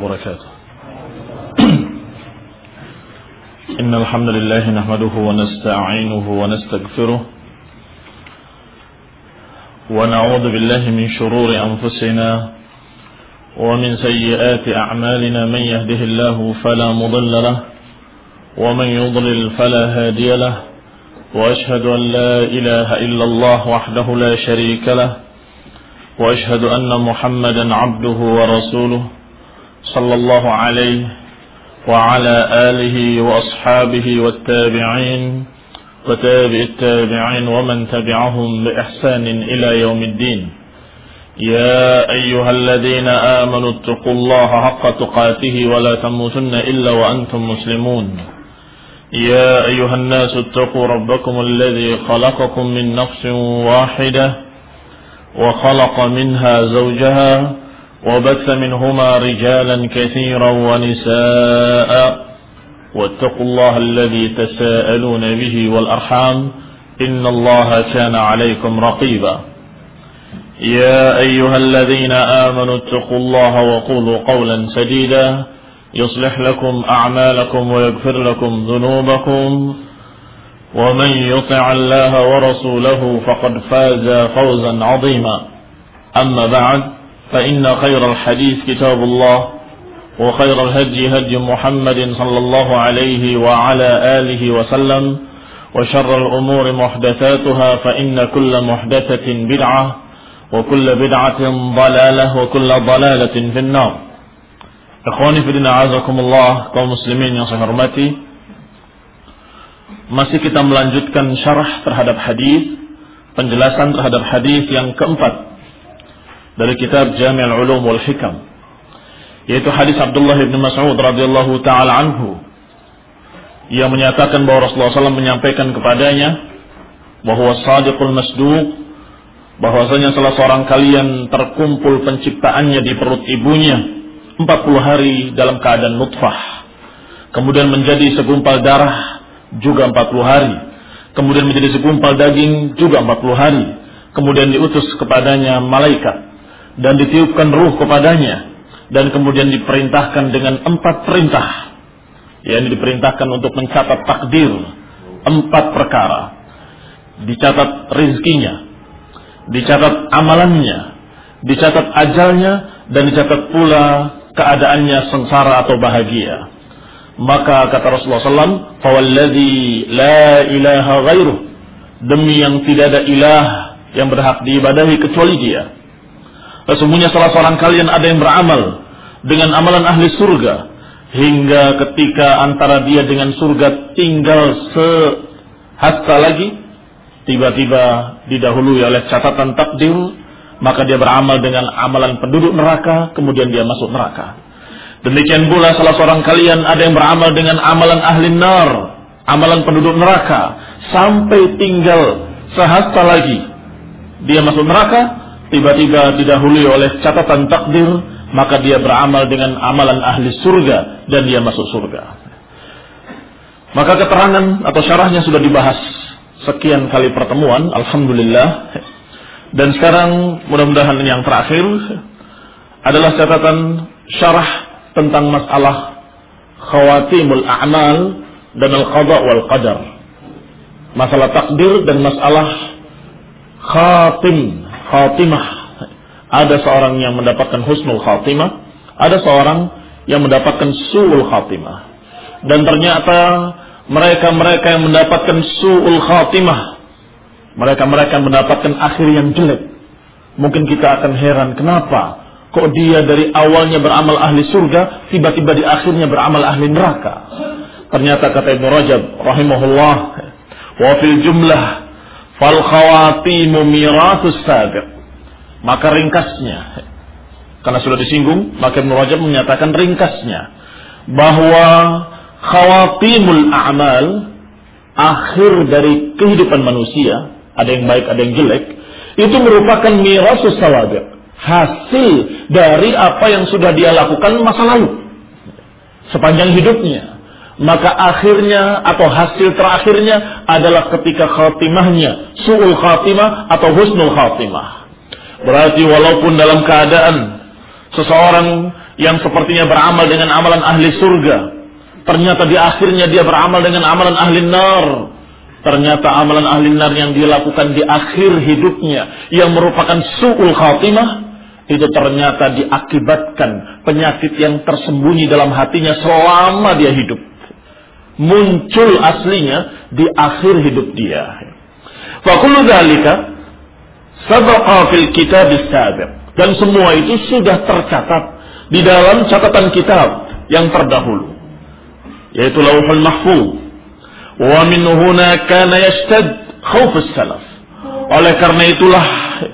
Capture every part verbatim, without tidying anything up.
وبركاته. إن الحمد لله نحمده ونستعينه ونستغفره ونعوذ بالله من شرور أنفسنا ومن سيئات أعمالنا. من يهده الله فلا مضل له ومن يضلل فلا هادي له، وأشهد أن لا إله إلا الله وحده لا شريك له، وأشهد أن محمدا عبده ورسوله صلى الله عليه وعلى آله وأصحابه والتابعين وتابع التابعين ومن تبعهم بإحسان إلى يوم الدين. يا أيها الذين آمنوا اتقوا الله حق تقاته ولا تموتن إلا وأنتم مسلمون. يا أيها الناس اتقوا ربكم الذي خلقكم من نفس واحدة وخلق منها زوجها وبث منهما رجالا كثيرا ونساء، واتقوا الله الذي تساءلون به والأرحام إن الله كان عليكم رقيبا. يا أيها الذين آمنوا اتقوا الله وقولوا قولا سديدا يصلح لكم أعمالكم ويغفر لكم ذنوبكم، ومن يطع الله ورسوله فقد فاز فوزا عظيما. أما بعد، فإن خير الحديث كتاب الله، وخير الهدي هدي محمد صلى الله عليه وعلى آله وسلم، وشر الأمور محدثاتها، فإن كل محدثة بدعة وكل بدعة ضلالة وكل ضلالة في النار. Ikhwani fillah, azakumullah, kaum muslimin yang saya hormati, masih kita melanjutkan syarah terhadap hadis, penjelasan terhadap hadis yang keempat dari kitab Jami'ul Ulum wal Hikam, yaitu hadis Abdullah bin Mas'ud radhiyallahu taala anhu yang menyatakan bahwa Rasulullah sallallahu alaihi wasallam menyampaikan kepadanya bahwa Shadiqul Masduq, bahwasanya salah seorang kalian terkumpul penciptaannya di perut ibunya empat puluh hari dalam keadaan nutfah, kemudian menjadi segumpal darah juga empat puluh hari, kemudian menjadi segumpal daging juga empat puluh hari, kemudian diutus kepadanya malaikat dan ditiupkan ruh kepadanya, dan kemudian diperintahkan dengan empat perintah, yakni diperintahkan untuk mencatat takdir empat perkara, dicatat rizkinya, dicatat amalannya, dicatat ajalnya, dan dicatat pula keadaannya sengsara atau bahagia. Maka kata Rasulullah sallallahu alaihi wasallam, "Fawalladzi la ilaha ghairuh," demi yang tidak ada ilah yang berhak diibadahi kecuali Dia. Sesungguhnya salah seorang kalian ada yang beramal dengan amalan ahli surga, hingga ketika antara dia dengan surga tinggal sehasta lagi, tiba-tiba didahului oleh catatan takdir, maka dia beramal dengan amalan penduduk neraka, kemudian dia masuk neraka. Demikian pula salah seorang kalian ada yang beramal dengan amalan ahli nar, amalan penduduk neraka, sampai tinggal sehasta lagi dia masuk neraka, tiba-tiba didahului oleh catatan takdir, maka dia beramal dengan amalan ahli surga dan dia masuk surga. Maka keterangan atau syarahnya sudah dibahas sekian kali pertemuan, alhamdulillah. Dan sekarang mudah-mudahan yang terakhir adalah catatan syarah tentang masalah khawatimul a'mal dan al-qada wal qadar. Masalah takdir dan masalah khatim, khatimah. Ada seorang yang mendapatkan husnul khatimah, ada seorang yang mendapatkan su'ul khatimah. Dan ternyata mereka-mereka yang mendapatkan su'ul khatimah, mereka-mereka yang mendapatkan akhir yang jelek, mungkin kita akan heran, kenapa kok dia dari awalnya beramal ahli surga, tiba-tiba di akhirnya beramal ahli neraka. Ternyata kata Ibnu Rajab rahimahullah, wa fil jumlah fal khawatimu mirathus sabiq. Maka ringkasnya, karena sudah disinggung, maka Ibnu Rajab menyatakan ringkasnya bahwa khawatimul a'mal, akhir dari kehidupan manusia, ada yang baik, ada yang jelek, itu merupakan mirathus sawabiq, hasil dari apa yang sudah dia lakukan masa lalu sepanjang hidupnya. Maka akhirnya atau hasil terakhirnya adalah ketika khatimahnya su'ul khatimah atau husnul khatimah. Berarti walaupun dalam keadaan seseorang yang sepertinya beramal dengan amalan ahli surga, ternyata di akhirnya dia beramal dengan amalan ahli nar. Ternyata amalan ahli nar yang dia lakukan di akhir hidupnya yang merupakan su'ul khatimah, itu ternyata diakibatkan penyakit yang tersembunyi dalam hatinya selama dia hidup, muncul aslinya di akhir hidup dia. Fa kullu dzalika sabaqa fil kitab as-sabiq, dan semua itu sudah tercatat di dalam catatan kitab yang terdahulu, yaitu Lauhul Mahfuz. Wa min huna kana yashtad khauf as-salaf. Oleh karena itulah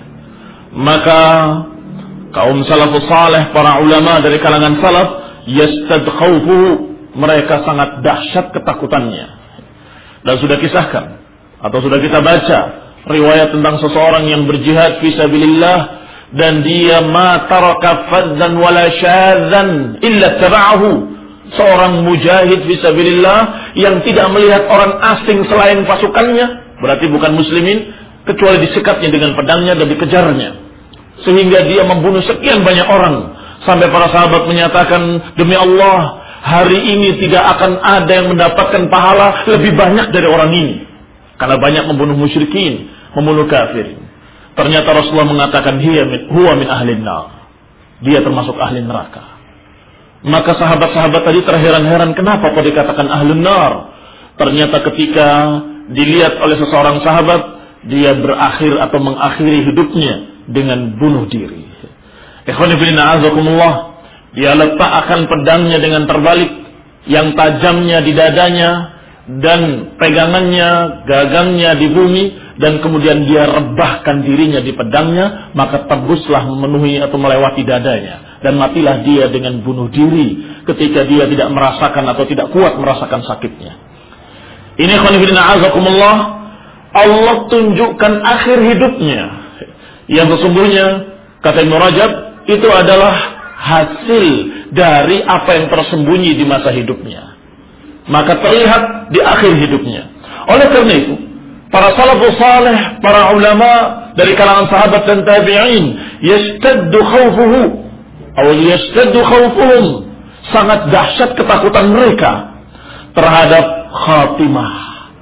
maka kaum salafus saleh, para ulama dari kalangan salaf, yashtad khaufuhu, mereka sangat dahsyat ketakutannya. Dan sudah kisahkan atau sudah kita baca riwayat tentang seseorang yang berjihad fi sabilillah dan dia ma taraka fadzan wala syadzan illa taba'ahu. Seorang mujahid fisabilillah yang tidak melihat orang asing selain pasukannya, berarti bukan muslimin, kecuali disekatnya dengan pedangnya dan dikejarnya, sehingga dia membunuh sekian banyak orang, sampai para sahabat menyatakan, demi Allah, hari ini tidak akan ada yang mendapatkan pahala lebih banyak dari orang ini, karena banyak membunuh musyrikin, membunuh kafirin. Ternyata Rasulullah mengatakan, huwa min ahlin nar, dia termasuk ahli neraka. Maka sahabat-sahabat tadi terheran-heran, kenapa kok dikatakan ahlun nar? Ternyata ketika dilihat oleh seseorang sahabat, dia berakhir atau mengakhiri hidupnya dengan bunuh diri. Ikhwan fillah azakumullah, dia letakkan pedangnya dengan terbalik, yang tajamnya di dadanya dan pegangannya, gagangnya di bumi, dan kemudian dia rebahkan dirinya di pedangnya, maka tembuslah memenuhi atau melewati dadanya. Dan matilah dia dengan bunuh diri ketika dia tidak merasakan atau tidak kuat merasakan sakitnya. Ini khonifidina azakumullah, Allah tunjukkan akhir hidupnya yang sesungguhnya, kata Ibnu Rajab, itu adalah hasil dari apa yang tersembunyi di masa hidupnya, maka terlihat di akhir hidupnya. Oleh karena itu, para salafus saleh, para ulama dari kalangan sahabat dan tabi'in, yashtaddu khawfuhu atau yashtaddu khawfuhum, sangat dahsyat ketakutan mereka terhadap khatimah,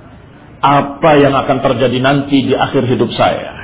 apa yang akan terjadi nanti di akhir hidup saya.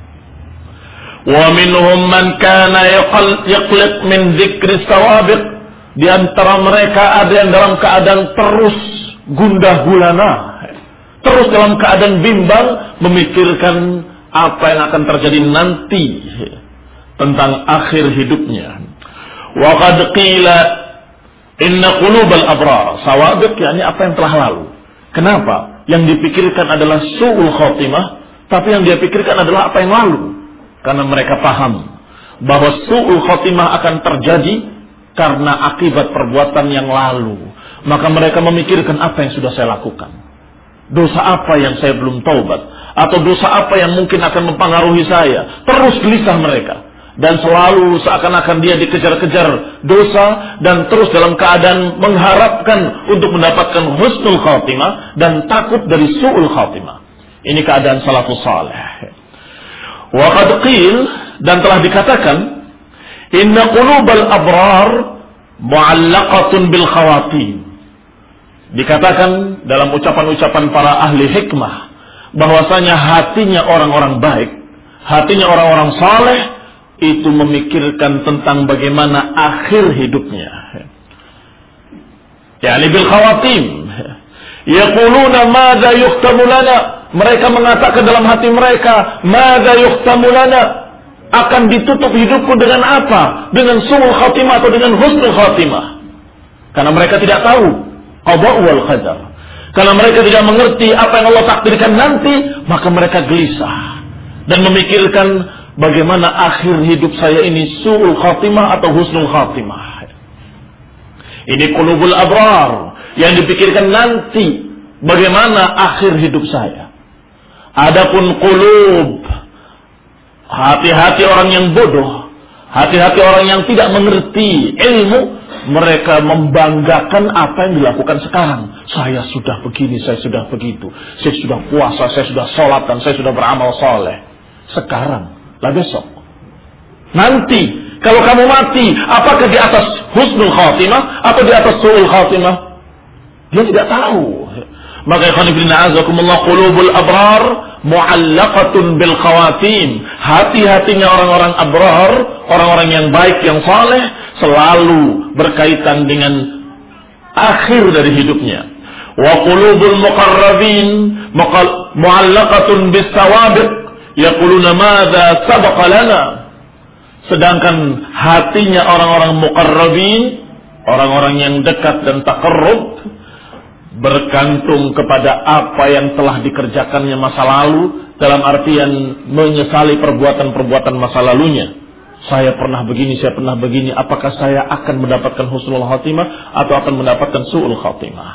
Wa minhum man kana yaqliq min dzikri sawabiq, di antara mereka ada yang dalam keadaan terus gundah gulana, terus dalam keadaan bimbang memikirkan apa yang akan terjadi nanti tentang akhir hidupnya. Wa qad qila inna qulubal abrar sawabiq, yakni apa yang telah lalu. Kenapa? Yang dipikirkan adalah su'ul khatimah, tapi yang dia pikirkan adalah apa yang lalu. Karena mereka paham bahwa su'ul khatimah akan terjadi karena akibat perbuatan yang lalu. Maka mereka memikirkan, apa yang sudah saya lakukan, dosa apa yang saya belum taubat, atau dosa apa yang mungkin akan mempengaruhi saya. Terus gelisah mereka, dan selalu seakan-akan dia dikejar-kejar dosa, dan terus dalam keadaan mengharapkan untuk mendapatkan husnul khatimah dan takut dari su'ul khatimah. Ini keadaan salafus salih. Wa qad qil, dan telah dikatakan, inna qulubal abrar mu'allaqatun bil khawatim. Dikatakan dalam ucapan-ucapan para ahli hikmah bahwasanya hatinya orang-orang baik, hatinya orang-orang saleh itu memikirkan tentang bagaimana akhir hidupnya. Yani bil khawatim. Yaquluna madza yuhtamu lana. Mereka mengatakan dalam hati mereka, madza yuhtamu lana, akan ditutup hidupku dengan apa? Dengan su'ul khatimah atau dengan husnul khatimah. Karena mereka tidak tahu qada wal qadar. Karena mereka tidak mengerti apa yang Allah takdirkan nanti, maka mereka gelisah dan memikirkan bagaimana akhir hidup saya ini su'ul khatimah atau husnul khatimah. Ini qulubul abrar, yang dipikirkan nanti bagaimana akhir hidup saya. Adapun qulub, hati-hati orang yang bodoh, hati-hati orang yang tidak mengerti ilmu, mereka membanggakan apa yang dilakukan sekarang. Saya sudah begini, saya sudah begitu, saya sudah puasa, saya sudah sholat, dan saya sudah beramal soleh. Sekarang, lah besok. Nanti Kalau kamu mati, apakah di atas husnul khatimah atau di atas su'ul khatimah? Dia tidak tahu. Maka ikhwan fillah azakumullah, qulubul abrar mu'allaqatun bil khawatim. Hati-hatinya orang-orang abrar, orang-orang yang baik, yang saleh, selalu berkaitan dengan akhir dari hidupnya. Wa qulubul muqarrabin mu'allaqatun bis sawabiq, yaquluna madza sabaqa lana. Sedangkan hatinya orang-orang muqarrabin, orang-orang yang dekat dan taqarrub, bergantung kepada apa yang telah dikerjakannya masa lalu, dalam artian menyesali perbuatan-perbuatan masa lalunya. Saya pernah begini, saya pernah begini, apakah saya akan mendapatkan husnul khatimah atau akan mendapatkan su'ul khatimah?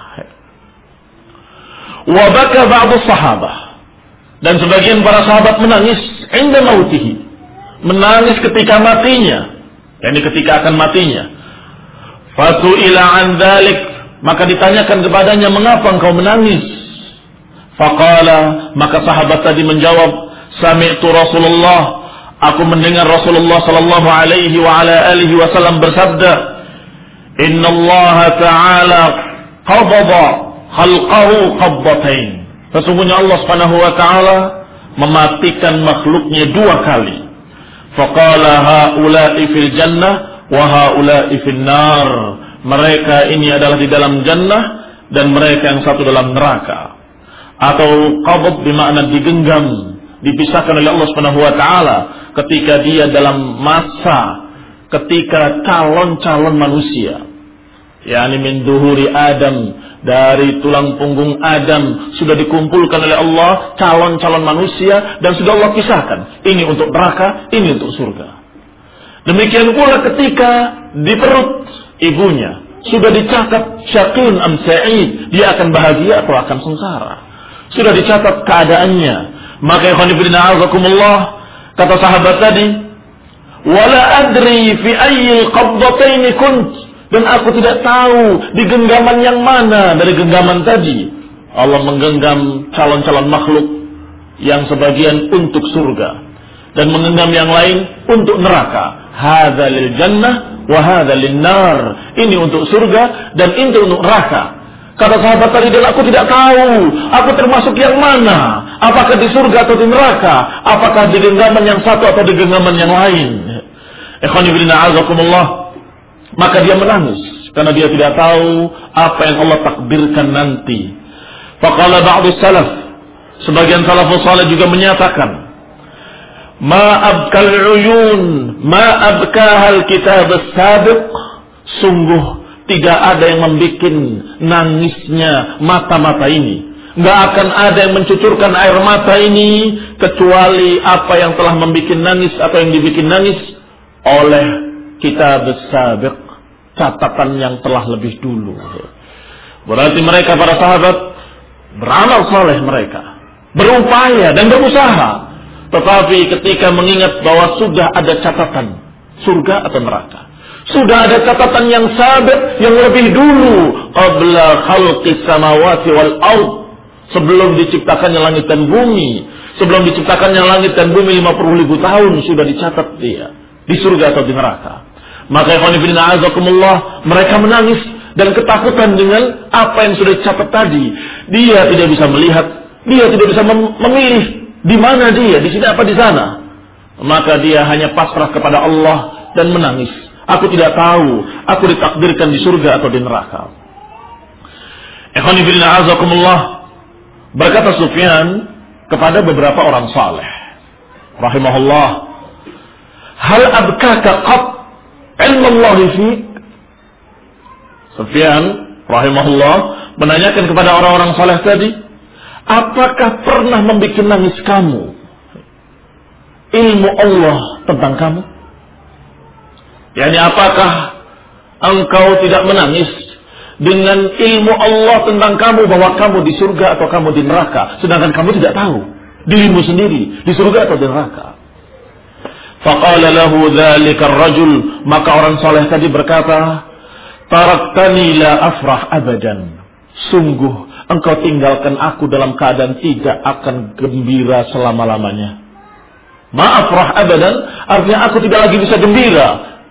Wa baka ba'du sahabah, dan sebagian para sahabat menangis inda mautihi, menangis ketika matinya, yakni ketika akan matinya. Fasu'ila an dzalik, maka ditanyakan kepadanya, mengapa engkau menangis? Faqala, maka sahabat tadi menjawab, sami'tu Rasulullah, aku mendengar Rasulullah sallallahu alaihi wa ala alihi wasallam bersabda, Inna Allah Ta'ala qabada khalqahu qabbatain. Sesungguhnya Allah Subhanahu wa taala mematikan makhluknya dua kali. Faqala haula'i fil jannah wa haula'i fil nar. Mereka ini adalah di dalam jannah dan mereka yang satu dalam neraka. Atau qabd bermakna digenggam, dipisahkan oleh Allah Subhanahu wa taala ketika dia dalam masa ketika calon-calon manusia. Yani min duhuri Adam, dari tulang punggung Adam sudah dikumpulkan oleh Allah calon-calon manusia dan sudah Allah pisahkan. Ini untuk neraka, ini untuk surga. Demikian pula ketika di perut ibunya sudah dicatat syaqiyun am sa'id, dia akan bahagia atau akan sengsara. Sudah dicatat keadaannya. Maka ikhwan fillah azakumullah, kata sahabat tadi, wala adri fi ayyil qabdatain kunt, dan aku tidak tahu di genggaman yang mana dari genggaman tadi. Allah menggenggam calon-calon makhluk yang sebagian untuk surga dan menggenggam yang lain untuk neraka. Hadza lil jannah wa hadza lin nar. Ini untuk surga dan ini untuk neraka. Kata sahabat tadi, dan aku tidak tahu aku termasuk yang mana, apakah di surga atau di neraka, apakah di genggaman yang satu atau di genggaman yang lain. Ikhwani fillah azakumullah, maka dia menangis karena dia tidak tahu apa yang Allah takdirkan nanti. Faqala ba'du salaf, sebagian salafus salih juga menyatakan, ma abkal uyun ma abkahal kitab as-sabiq, sungguh tidak ada yang membuat nangisnya mata-mata ini. Nggak akan ada yang mencucurkan air mata ini kecuali apa yang telah membuat nangis atau yang dibikin nangis oleh kitab as-sabiq, catatan yang telah lebih dulu. Berarti mereka para sahabat beramal saleh, mereka berupaya dan berusaha, tetapi ketika mengingat bahwa sudah ada catatan surga atau neraka, sudah ada catatan yang sabiq yang lebih dulu, qabla khalqis samawati wal ard, sebelum diciptakannya langit dan bumi, sebelum diciptakannya langit dan bumi lima puluh ribu tahun sudah dicatat dia di surga atau di neraka. Maka ikhwan fillah azakumullah, mereka menangis dan ketakutan dengan apa yang sudah dicatat tadi. Dia tidak bisa melihat, dia tidak bisa mem- memilih di mana dia, di sini apa di sana. Maka dia hanya pasrah kepada Allah dan menangis. Aku tidak tahu aku ditakdirkan di surga atau di neraka. Ikhwan fillah azakumullah, berkata Sufyan kepada beberapa orang saleh rahimahullah, hal abkaka qat ilmu Allah fiik? Sufyan rahimahullah menanyakan kepada orang-orang saleh tadi, apakah pernah membuat nangis kamu ilmu Allah tentang kamu? Yani apakah engkau tidak menangis dengan ilmu Allah tentang kamu, bahwa kamu di surga atau kamu di neraka, sedangkan kamu tidak tahu dirimu sendiri di surga atau di neraka? Faqala lahu dzalika ar-rajul, maka orang saleh tadi berkata, taraktani la afrah abadan, sungguh engkau tinggalkan aku dalam keadaan tidak akan gembira selama-lamanya. Ma afrah abadan artinya aku tidak lagi bisa gembira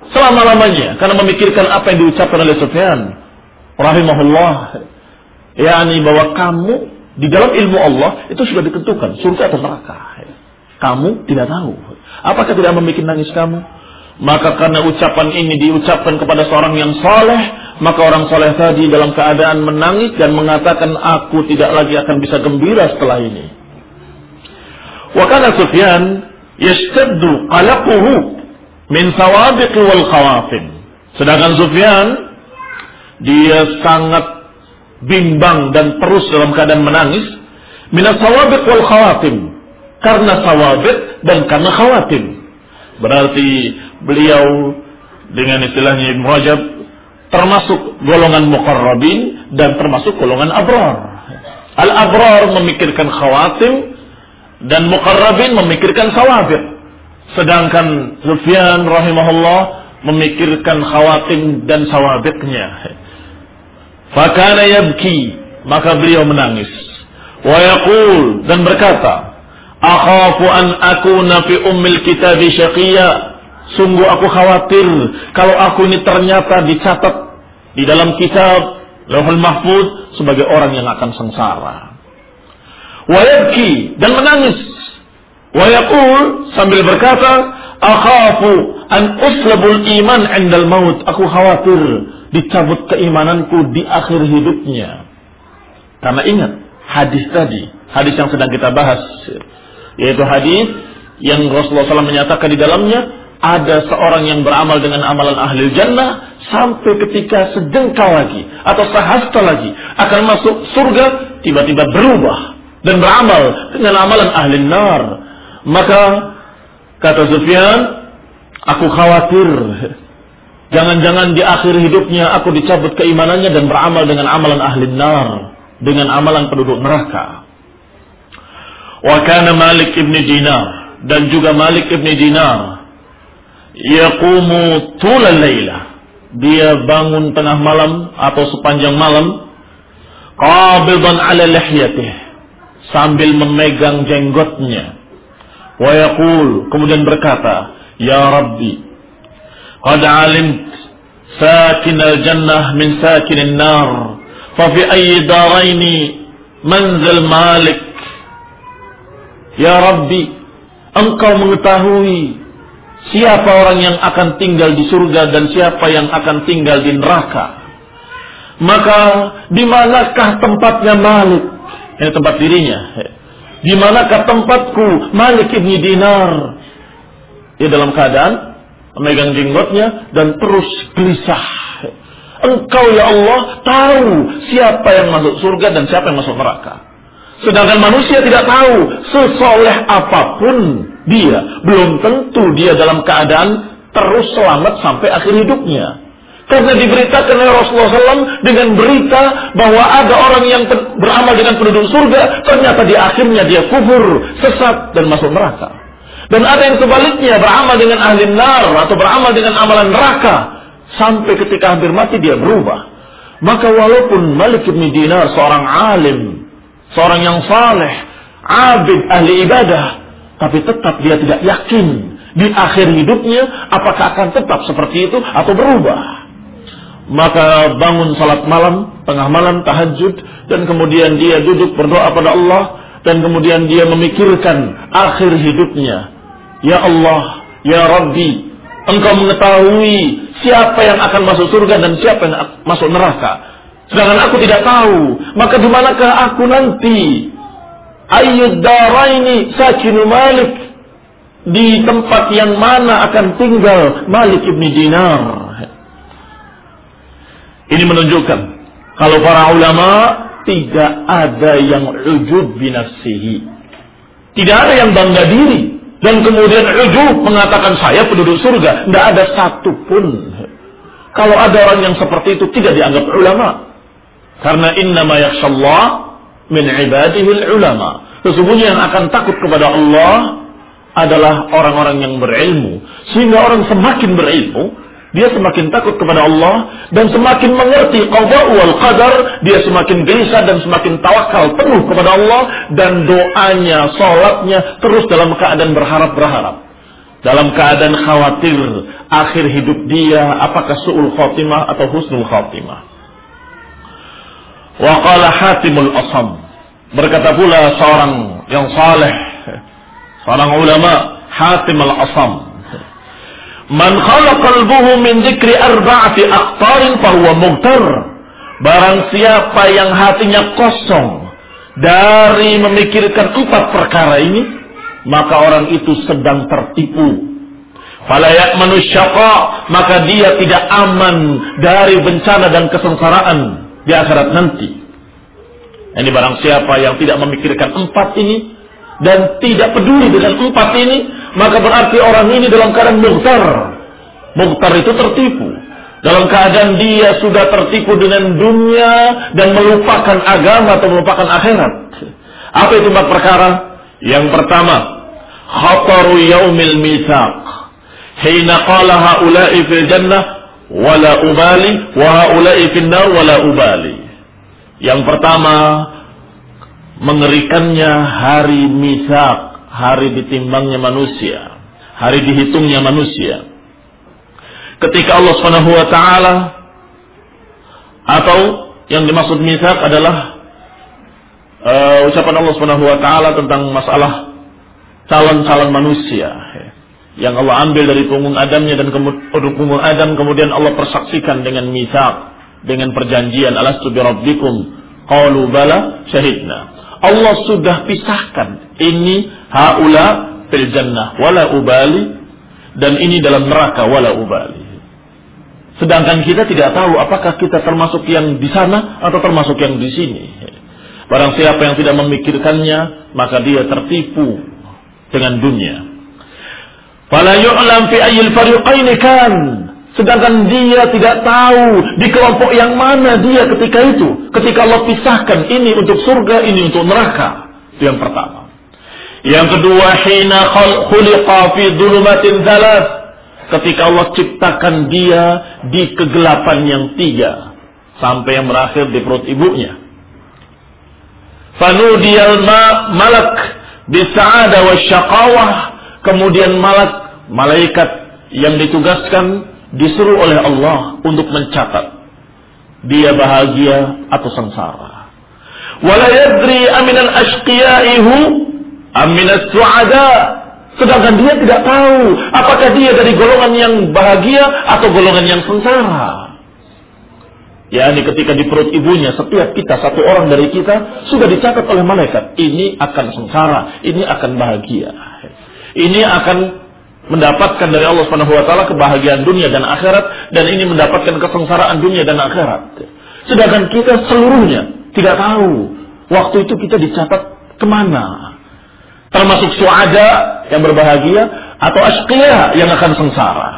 selama-lamanya karena memikirkan apa yang diucapkan oleh Sufyan rahimahullah, yakni bahwa kamu di dalam ilmu Allah itu sudah ditentukan surga atau neraka. Kamu tidak tahu. Apakah tidak membuat nangis kamu? Maka karena ucapan ini diucapkan kepada seorang yang saleh, maka orang saleh tadi dalam keadaan menangis dan mengatakan, aku tidak lagi akan bisa gembira setelah ini. Wa kana Sufyan yashtaddu qalaquhu min sawabiq wal khawatim. Sedangkan Sufyan dia sangat bimbang dan terus dalam keadaan menangis min sawabiq wal khawatim, karena sawabiq dan karena khawatim. Berarti beliau dengan istilahnya Ibn Rajab termasuk golongan muqarrabin dan termasuk golongan abrar. Al-abrar memikirkan khawatim dan muqarrabin memikirkan sawabiq. Sedangkan Sufyan rahimahullah memikirkan khawatim dan sawabiqnya. Fakana yabki, maka beliau menangis. Wa yaqul, dan berkata, akhafu an akuna fi ummil kitabi syaqiyya. Sungguh aku khawatir kalau aku ini ternyata dicatat di dalam kitab Lauhul Mahfuz sebagai orang yang akan sengsara. Wa yabki, dan menangis. Wa yaqul, sambil berkata, akhafu an uslabul iman 'indal maut. Aku khawatir dicabut keimananku di akhir hidupnya. Karena ingat hadis tadi, hadis yang sedang kita bahas, yaitu hadis yang Rasulullah shallallahu alaihi wasallam menyatakan di dalamnya ada seorang yang beramal dengan amalan ahli jannah sampai ketika sejengkal lagi atau sehasta lagi akan masuk surga, tiba-tiba berubah dan beramal dengan amalan ahli nar. Maka kata Sufyan, aku khawatir jangan-jangan di akhir hidupnya aku dicabut keimanannya dan beramal dengan amalan ahli nar, dengan amalan penduduk neraka. Wa kana Malik ibn Dinar, dan juga Malik ibn Dinar yaqumu tulal laila, dia bangun tengah malam atau sepanjang malam, qabidan ala lihyatihi, sambil memegang jenggotnya. Wa yaqul, kemudian berkata, ya Rabbi, qad alimt sakin al-jannah min sakin an-nar, fa fi ayyi daraini manzil Malik. Ya Rabbi, engkau mengetahui siapa orang yang akan tinggal di surga dan siapa yang akan tinggal di neraka. Maka di manakah tempatnya Malik? Ini tempat dirinya. Di manakah tempatku Malik ibn Dinar? Dia dalam keadaan memegang jenggotnya dan terus gelisah. Engkau ya Allah tahu siapa yang masuk surga dan siapa yang masuk neraka. Sedangkan manusia tidak tahu, sesoleh apapun dia, belum tentu dia dalam keadaan terus selamat sampai akhir hidupnya. Karena diberitakan oleh Rasulullah shallallahu alaihi wasallam dengan berita bahwa ada orang yang beramal dengan penduduk surga, ternyata di akhirnya dia kufur, sesat dan masuk neraka. Dan ada yang sebaliknya, beramal dengan ahli nar atau beramal dengan amalan neraka, sampai ketika hampir mati dia berubah. Maka walaupun Malik bin Dinar seorang alim, seorang yang saleh, abid, ahli ibadah, tapi tetap dia tidak yakin di akhir hidupnya apakah akan tetap seperti itu atau berubah. Maka bangun salat malam, tengah malam tahajud, dan kemudian dia duduk berdoa pada Allah, dan kemudian dia memikirkan akhir hidupnya. Ya Allah, ya Rabbi, engkau mengetahui siapa yang akan masuk surga dan siapa yang masuk neraka. Sedangkan aku tidak tahu, maka di manakah aku nanti? Ayyud daraini sakinu Malik, di tempat yang mana akan tinggal Malik ibn Dinar. Ini menunjukkan kalau para ulama tidak ada yang ujub binafsihi, tidak ada yang bangga diri dan kemudian ujub mengatakan saya penduduk surga. Tidak ada satupun. Kalau ada orang yang seperti itu tidak dianggap ulama. Karena innama yakhshallah min ibadihi ulama. Sesungguhnya yang akan takut kepada Allah adalah orang-orang yang berilmu. Sehingga orang semakin berilmu, dia semakin takut kepada Allah dan semakin mengerti qada wal qadar, dia semakin gelisah dan semakin tawakal penuh kepada Allah, dan doanya, salatnya terus dalam keadaan berharap-berharap. Dalam keadaan khawatir akhir hidup dia apakah su'ul khatimah atau husnul khatimah. Wa qala Hatimul Asam, berkata pula seorang yang saleh, seorang ulama, Hatim al-Asam, man khala qalbuhu min dzikri arba'ati aqtarin fa huwa mughtar. Barang siapa yang hatinya kosong dari memikirkan empat perkara ini, maka orang itu sedang tertipu. Fala ya'manu syaqa, maka dia tidak aman dari bencana dan kesengsaraan di akhirat nanti. Ini barang siapa yang tidak memikirkan empat ini dan tidak peduli dengan empat ini, maka berarti orang ini dalam keadaan mughtar. Mughtar itu tertipu. Dalam keadaan dia sudah tertipu dengan dunia dan melupakan agama atau melupakan akhirat. Apa itu empat perkara? Yang pertama, khataru yaumil mitsaq. Hina qala haula'i fil jannah wala ubali wa haula'i fil nar wala ubali. Yang pertama, mengerikannya hari mitsaq, hari ditimbangnya manusia, hari dihitungnya manusia. Ketika Allah Subhanahu wa taala, atau yang dimaksud mitsaq adalah uh, ucapan Allah Subhanahu wa taala tentang masalah calon-calon manusia yang Allah ambil dari punggung Adamnya dan kemudian punggung Adam kemudian Allah persaksikan dengan mitsaq, dengan perjanjian, alastu bi rabbikum qalu bala syahidna. Allah sudah pisahkan ini haula fil jannah wala ubali, dan ini dalam neraka wala ubali. Sedangkan kita tidak tahu apakah kita termasuk yang di sana atau termasuk yang di sini. Barang siapa yang tidak memikirkannya, maka dia tertipu dengan dunia. Fala yu'lam fi ayyil fariqaini kan. Sedangkan dia tidak tahu di kelompok yang mana dia ketika itu. Ketika Allah pisahkan ini untuk surga, ini untuk neraka. Itu yang pertama. Yang kedua, hina khuliqa fi dhulumatin thalas. Ketika Allah ciptakan dia di kegelapan yang tiga, sampai yang berakhir di perut ibunya. Fanudiyal ma malak bisa'ada wa syaqawah. Kemudian malak, malaikat yang ditugaskan disuruh oleh Allah untuk mencatat dia bahagia atau sengsara. Wala yadri aminal ashqiya'ihu aminas su'ada. Sedangkan dia tidak tahu apakah dia dari golongan yang bahagia atau golongan yang sengsara. Ya, ini ketika di perut ibunya, setiap kita, satu orang dari kita sudah dicatat oleh malaikat. Ini akan sengsara, ini akan bahagia. Ini akan mendapatkan dari Allah Subhanahu wa taala kebahagiaan dunia dan akhirat, dan ini mendapatkan kesengsaraan dunia dan akhirat. Sedangkan kita seluruhnya tidak tahu waktu itu kita dicatat kemana. Termasuk su'ada yang berbahagia atau ashqiya yang akan sengsara.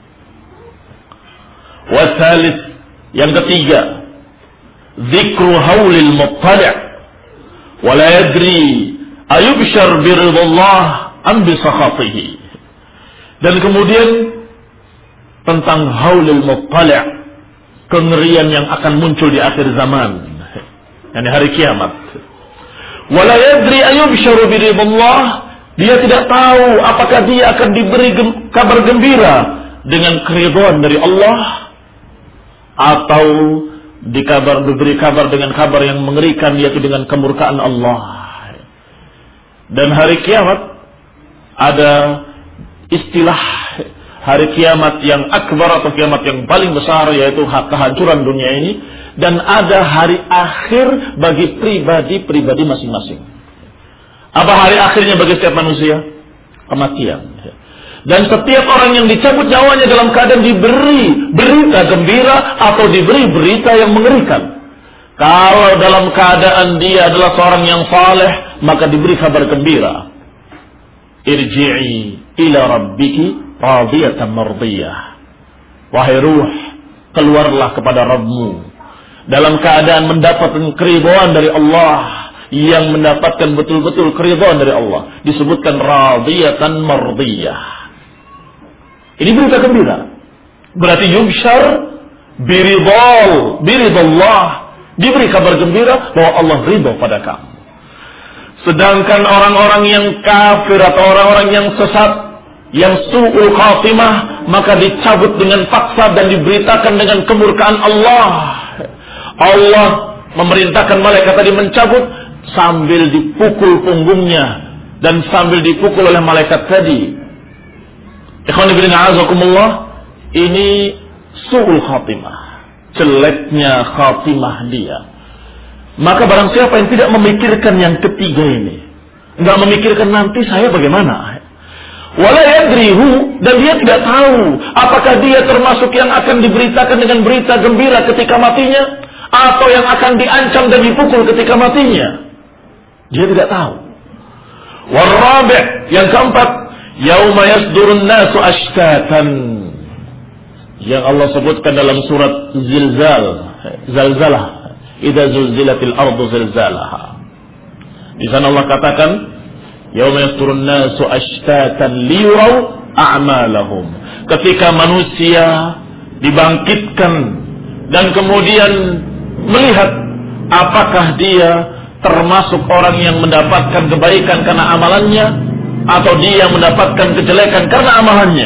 Wasalis, yang ketiga, dzikru haulil muttali' wa la yadri ayubshar bi ridallah am bi sakhatihi. Dan kemudian tentang haulil muttali', kengerian yang akan muncul di akhir zaman, yakni hari kiamat. Wala yadri ayubsharu bi ridallah, dia tidak tahu apakah dia akan diberi gem- kabar gembira dengan keridhaan dari Allah atau dikabar diberi kabar dengan kabar yang mengerikan, yaitu dengan kemurkaan Allah. Dan hari kiamat ada istilah hari kiamat yang akbar atau kiamat yang paling besar, yaitu kehancuran dunia ini. Dan ada hari akhir bagi pribadi-pribadi masing-masing. Apa hari akhirnya bagi setiap manusia? Kematian. Dan setiap orang yang dicabut nyawanya dalam keadaan diberi berita gembira atau diberi berita yang mengerikan. Kalau dalam keadaan dia adalah seorang yang saleh, maka diberi kabar gembira. Irji'i ila rabbiki radiyatan mardiyah. Wahai ruh, keluarlah kepada Rabbmu dalam keadaan mendapatkan keridhaan dari Allah, yang mendapatkan betul-betul keridhaan dari Allah. Disebutkan radiyatan mardiyah. Ini berita gembira. Berarti yubshar biridal, biridallah, diberi kabar gembira bahwa Allah ridha pada kamu. Sedangkan orang-orang yang kafir atau orang-orang yang sesat, yang su'ul khatimah, maka dicabut dengan paksa dan diberitakan dengan kemurkaan Allah. Allah memerintahkan malaikat tadi mencabut sambil dipukul punggungnya dan sambil dipukul oleh malaikat tadi. Ikhwan fillah a'azakumullah, ini su'ul khatimah, jeleknya khatimah dia. Maka barang siapa yang tidak memikirkan yang ketiga ini, enggak memikirkan nanti saya bagaimana, wala yadrihu, dan dia tidak tahu apakah dia termasuk yang akan diberitakan dengan berita gembira ketika matinya, atau yang akan diancam dan dipukul ketika matinya. Dia tidak tahu. Warabi', yang keempat, yauma yasdurun nasu ashtatan, yang Allah sebutkan dalam surat Zilzal, Zalzalah, idza zulzilatil ardu zilzalaha. Di sana Allah katakan, yauma yasdurun nasu ashtatan liyuraw a'malahum, ketika manusia dibangkitkan dan kemudian melihat apakah dia termasuk orang yang mendapatkan kebaikan karena amalannya, atau dia yang mendapatkan kejelekan karena amalannya.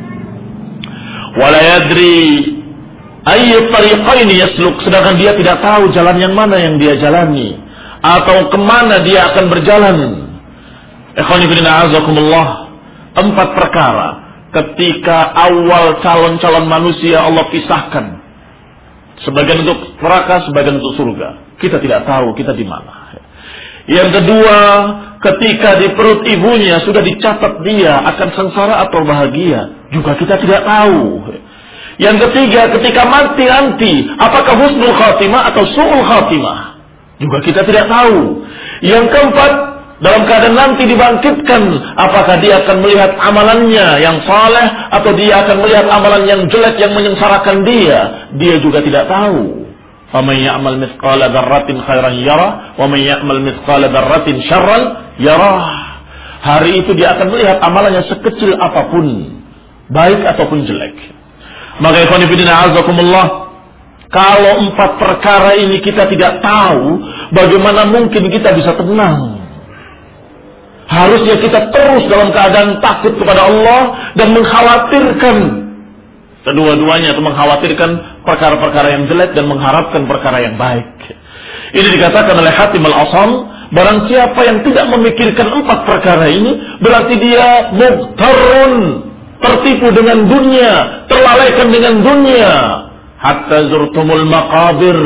Wala yadri ayyu tariqaini yasluk, sedangkan dia tidak tahu jalan yang mana yang dia jalani, atau kemana dia akan berjalan. Ikhwani fillah a'azakumullah, empat perkara ketika awal calon-calon manusia Allah pisahkan, sebagian untuk neraka, sebagian untuk surga. Kita tidak tahu kita di mana. Yang kedua, ketika di perut ibunya sudah dicatat dia akan sengsara atau bahagia, juga kita tidak tahu. Yang ketiga, ketika mati nanti, apakah husnul khatimah atau su'ul khatimah, juga kita tidak tahu. Yang keempat, dalam keadaan nanti dibangkitkan, apakah dia akan melihat amalannya yang saleh, atau dia akan melihat amalan yang jelek yang menyengsarakan dia, dia juga tidak tahu. Faman ya'mal mithqala dzarratin khairan yarah, wa man ya'mal mithqala dzarratin syarran yarah. Hari itu dia akan melihat amalannya sekecil apapun, baik ataupun jelek. Maka ikhwan fillah a'azakumullah, kalau empat perkara ini kita tidak tahu, bagaimana mungkin kita bisa tenang? Harusnya kita terus dalam keadaan takut kepada Allah dan mengkhawatirkan kedua-duanya, atau mengkhawatirkan perkara-perkara yang jelek dan mengharapkan perkara yang baik. Ini dikatakan oleh Hatim Al-Asam, barang siapa yang tidak memikirkan empat perkara ini, berarti dia mubtarun, tertipu dengan dunia, terlalaikan dengan dunia, hatta zurtumul maqabir,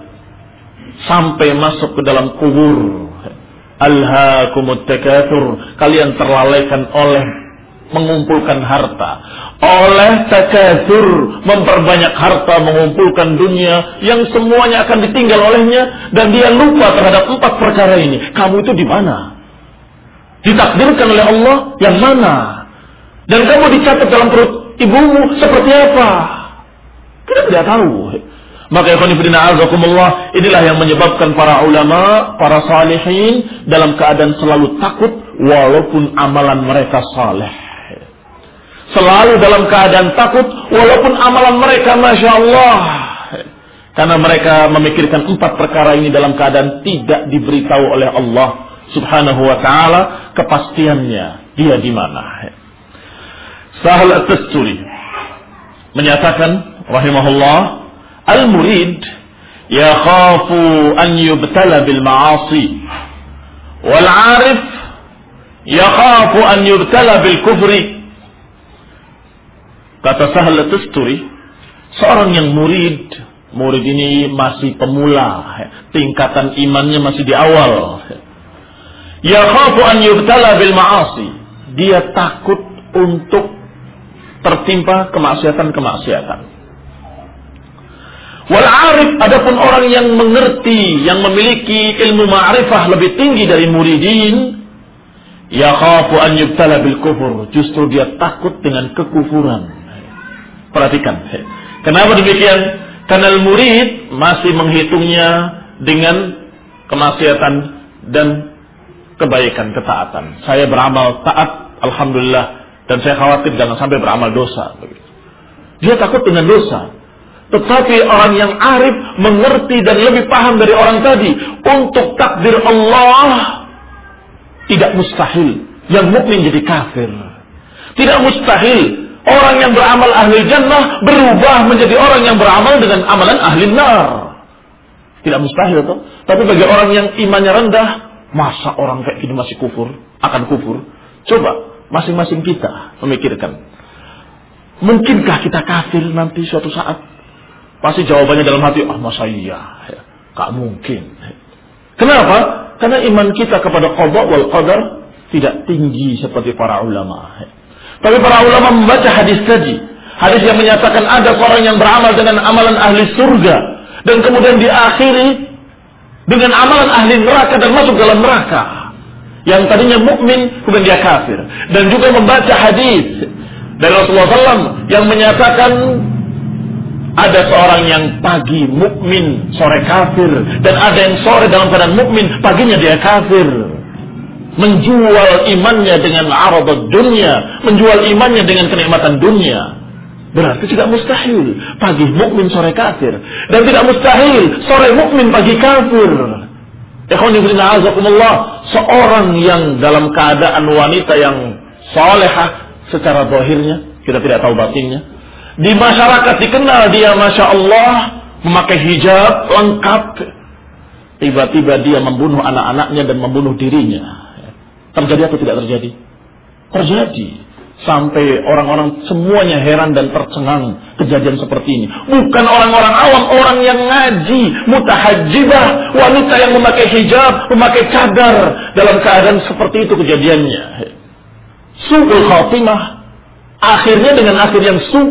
sampai masuk ke dalam kubur. Alhaakumut takatsur, kalian terlalaikan oleh mengumpulkan harta, oleh takatsur, memperbanyak harta, mengumpulkan dunia yang semuanya akan ditinggal olehnya, dan dia lupa terhadap empat perkara ini. Kamu itu di mana? Ditakdirkan oleh Allah yang mana? Dan kamu dicatat dalam perut ibumu seperti apa? Kita tidak tahu. Maka ikhwan fillah a'azakumullah, inilah yang menyebabkan para ulama, para salihin dalam keadaan selalu takut walaupun amalan mereka saleh. Selalu dalam keadaan takut walaupun amalan mereka Masya Allah. Karena mereka memikirkan empat perkara ini dalam keadaan tidak diberitahu oleh Allah Subhanahu wa ta'ala kepastiannya dia di mana. Sahal At-Tusturi menyatakan rahimahullah, al-murid yakhafu an yubtala bil ma'asi, wal 'arif yakhafu an yubtala bil kufri. Kata Sahal At-Tusturi, seorang yang murid, murid ini masih pemula, tingkatan imannya masih di awal. Yakhafu an yubtala bil ma'asi, dia takut untuk tertimpa kemaksiatan-kemaksiatan. Wal 'arif, adapun orang yang mengerti, yang memiliki ilmu ma'rifah lebih tinggi dari muridin, yakhafu an yubtala bil kufur, justru dia takut dengan kekufuran. Perhatikan, kenapa demikian? Karena murid masih menghitungnya dengan kemaksiatan dan kebaikan, ketaatan. Saya beramal taat, alhamdulillah, dan saya khawatir jangan sampai beramal dosa. Dia takut dengan dosa. Tetapi orang yang arif mengerti dan lebih paham dari orang tadi, untuk takdir Allah tidak mustahil yang mukmin jadi kafir. Tidak mustahil orang yang beramal ahli jannah berubah menjadi orang yang beramal dengan amalan ahli nar. Tidak mustahil toh. Tapi bagi orang yang imannya rendah, masa orang kayak gini masih kufur, akan kufur? Coba masing-masing kita memikirkan. Mungkinkah kita kafir nanti suatu saat? Pasti jawabannya dalam hati, ah masa iya? Gak mungkin. Kenapa? Karena iman kita kepada qada wal qadar tidak tinggi seperti para ulama. Tapi para ulama membaca hadis tadi, hadis yang menyatakan ada seorang yang beramal dengan amalan ahli surga dan kemudian diakhiri dengan amalan ahli neraka dan masuk dalam neraka. Yang tadinya mukmin kemudian dia kafir. Dan juga membaca hadis dari Rasulullah shallallahu alaihi wasallam yang menyatakan ada seorang yang pagi mukmin, sore kafir, dan ada yang sore dalam keadaan mukmin, paginya dia kafir. Menjual imannya dengan aradad dunia, menjual imannya dengan kenikmatan dunia. Berarti tidak mustahil pagi mukmin sore kafir, dan tidak mustahil sore mukmin pagi kafir. Ikhwani fillah azakumullah, seorang yang dalam keadaan wanita yang salehah secara zahirnya, kita tidak tahu batinnya, di masyarakat dikenal dia masya Allah memakai hijab lengkap, tiba-tiba dia membunuh anak-anaknya dan membunuh dirinya. Terjadi atau tidak terjadi? Terjadi. Sampai orang-orang semuanya heran dan tercengang kejadian seperti ini. Bukan orang-orang awam, orang yang ngaji, mutahajjibah, wanita yang memakai hijab, memakai cadar, dalam keadaan seperti itu kejadiannya. Su'ul khatimah, akhirnya dengan akhir yang su'.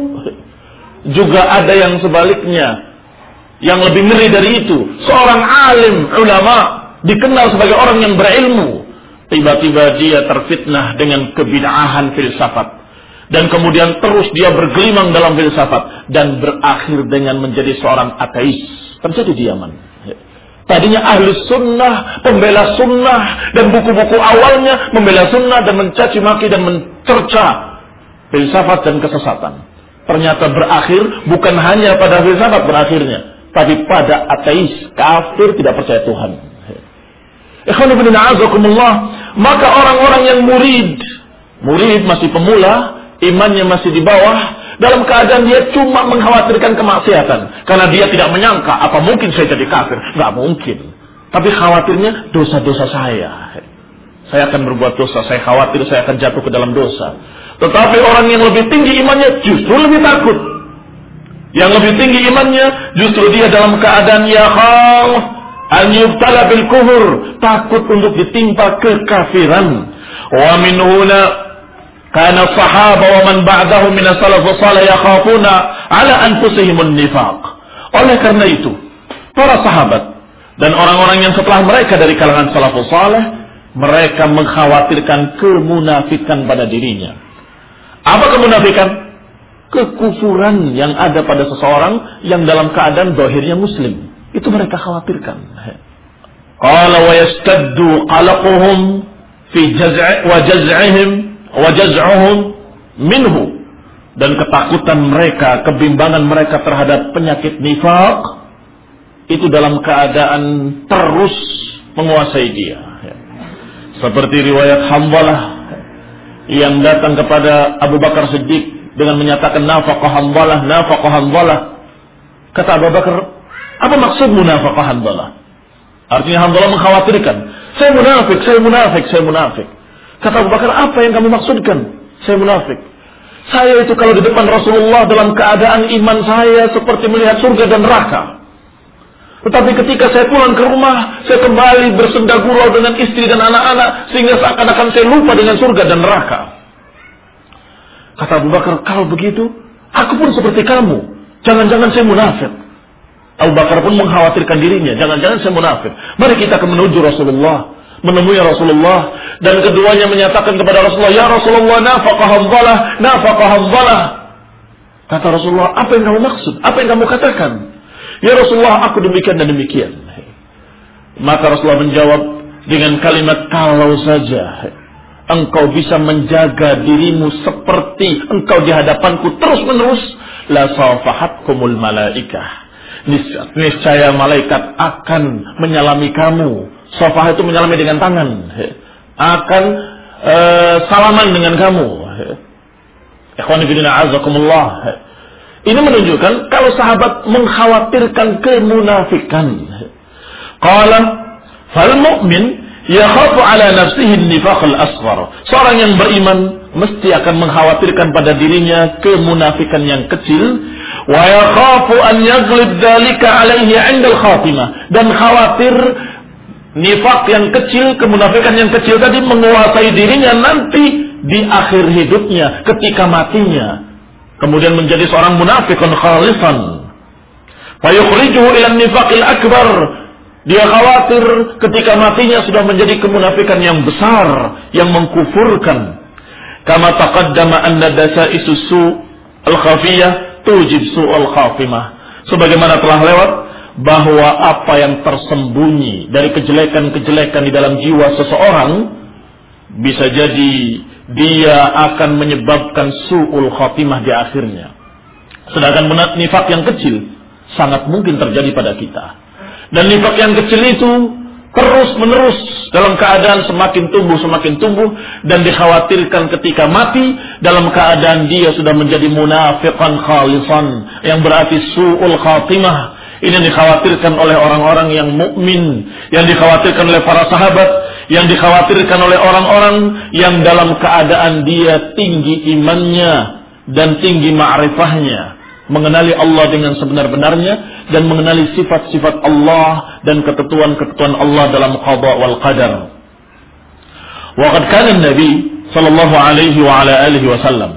Juga ada yang sebaliknya, yang lebih ngeri dari itu. Seorang alim, ulama, dikenal sebagai orang yang berilmu, tiba-tiba dia terfitnah dengan kebid'ahan filsafat, dan kemudian terus dia bergelimang dalam filsafat dan berakhir dengan menjadi seorang ateis. Terjadi di Yaman. Tadinya ahli sunnah, pembela sunnah, dan buku-buku awalnya membela sunnah dan mencaci maki dan mencerca filsafat dan kesesatan. Ternyata berakhir bukan hanya pada filsafat berakhirnya, tapi pada ateis, kafir, tidak percaya Tuhan. Ikhwan ibn a'azakumullah, maka orang-orang yang murid, murid masih pemula, imannya masih di bawah, dalam keadaan dia cuma mengkhawatirkan kemaksiatan, karena dia tidak menyangka, apa mungkin saya jadi kafir? Nggak mungkin. Tapi khawatirnya dosa-dosa saya. Saya akan berbuat dosa, saya khawatir saya akan jatuh ke dalam dosa. Tetapi orang yang lebih tinggi imannya justru lebih takut. Yang lebih tinggi imannya justru dia dalam keadaan ya khawf an yubtala bil kufur, takut untuk ditimpa kekafiran. Wa min huna kana sahaba wa man ba'dahu min as-salaf salih yakhafuna ala anfusihim an-nifaq. Oleh karena itu, para sahabat dan orang-orang yang setelah mereka dari kalangan salafus salih, mereka mengkhawatirkan kemunafikan pada dirinya. Apa kemunafikan? Kekufuran yang ada pada seseorang yang dalam keadaan zahirnya muslim. Itu mereka khawatirkan. Qala wa yastaddu qalaquhum fi jaz'i wa jaz'ihim wa jaz'uhum minhu, dan ketakutan mereka, kebimbangan mereka terhadap penyakit nifaq itu dalam keadaan terus menguasai dia. Seperti riwayat Hanzalah yang datang kepada Abu Bakar Siddiq dengan menyatakan nafaqah Hanzalah, nafaqah Hanzalah. Kata Abu Bakar, apa maksudmu nafaqah Hanzalah? Artinya Hanzalah mengkhawatirkan, saya munafik, saya munafik, saya munafik. Kata Abu Bakar, apa yang kamu maksudkan? Saya munafik. Saya itu kalau di depan Rasulullah dalam keadaan iman saya seperti melihat surga dan neraka. Tetapi ketika saya pulang ke rumah, saya kembali bersenda gurau dengan istri dan anak-anak, sehingga seakan-akan saya lupa dengan surga dan neraka. Kata Abu Bakar, kalau begitu, aku pun seperti kamu. Jangan-jangan saya munafik. Abu Bakar pun mengkhawatirkan dirinya, jangan-jangan saya munafik. Mari kita ke menuju Rasulullah, menemui Rasulullah, dan keduanya menyatakan kepada Rasulullah, ya Rasulullah, nafaqah Hanzalah, nafaqah Hanzalah. Kata Rasulullah, apa yang kamu maksud? Apa yang kamu katakan? Ya Rasulullah, aku demikian dan demikian. Maka Rasulullah menjawab dengan kalimat, kalau saja engkau bisa menjaga dirimu seperti engkau di hadapanku terus menerus, la safahatkumul malaikah. Niscaya malaikat akan menyalami kamu. Safah itu menyalami dengan tangan. Akan e, salaman dengan kamu. Ikhwani fillah azakumullah. Ini menunjukkan kalau sahabat mengkhawatirkan kemunafikan. Qala fal mu'min yakhafu ala nafsihi an-nifaq al-asghar. Seorang yang beriman mesti akan mengkhawatirkan pada dirinya kemunafikan yang kecil, wa yakhafu an yaghlib dzalika alaihi 'inda al-khatimah, dan khawatir nifaq yang kecil, kemunafikan yang kecil tadi menguasai dirinya nanti di akhir hidupnya, ketika matinya, kemudian menjadi seorang munafikun khalisan. Fa yukhrijuhu ila an-nifaqil akbar. Dia khawatir ketika matinya sudah menjadi kemunafikan yang besar, yang mengkufurkan. Kama taqaddama anna dasaisu su' al-khafiyah tujib su'al khatimah. Sebagaimana telah lewat bahwa apa yang tersembunyi dari kejelekan-kejelekan di dalam jiwa seseorang bisa jadi dia akan menyebabkan su'ul khatimah di akhirnya. Sedangkan nifak yang kecil sangat mungkin terjadi pada kita. Dan nifak yang kecil itu terus menerus dalam keadaan semakin tumbuh semakin tumbuh, dan dikhawatirkan ketika mati dalam keadaan dia sudah menjadi munafiqan khalisan, yang berarti su'ul khatimah. Ini yang dikhawatirkan oleh orang-orang yang mukmin, yang dikhawatirkan oleh para sahabat, yang dikhawatirkan oleh orang-orang yang dalam keadaan dia tinggi imannya dan tinggi ma'rifahnya, mengenali Allah dengan sebenar-benarnya dan mengenali sifat-sifat Allah dan ketentuan-ketentuan Allah dalam qada wal qadar. Wa qad kana an-nabi sallallahu alaihi wa ala alihi wasallam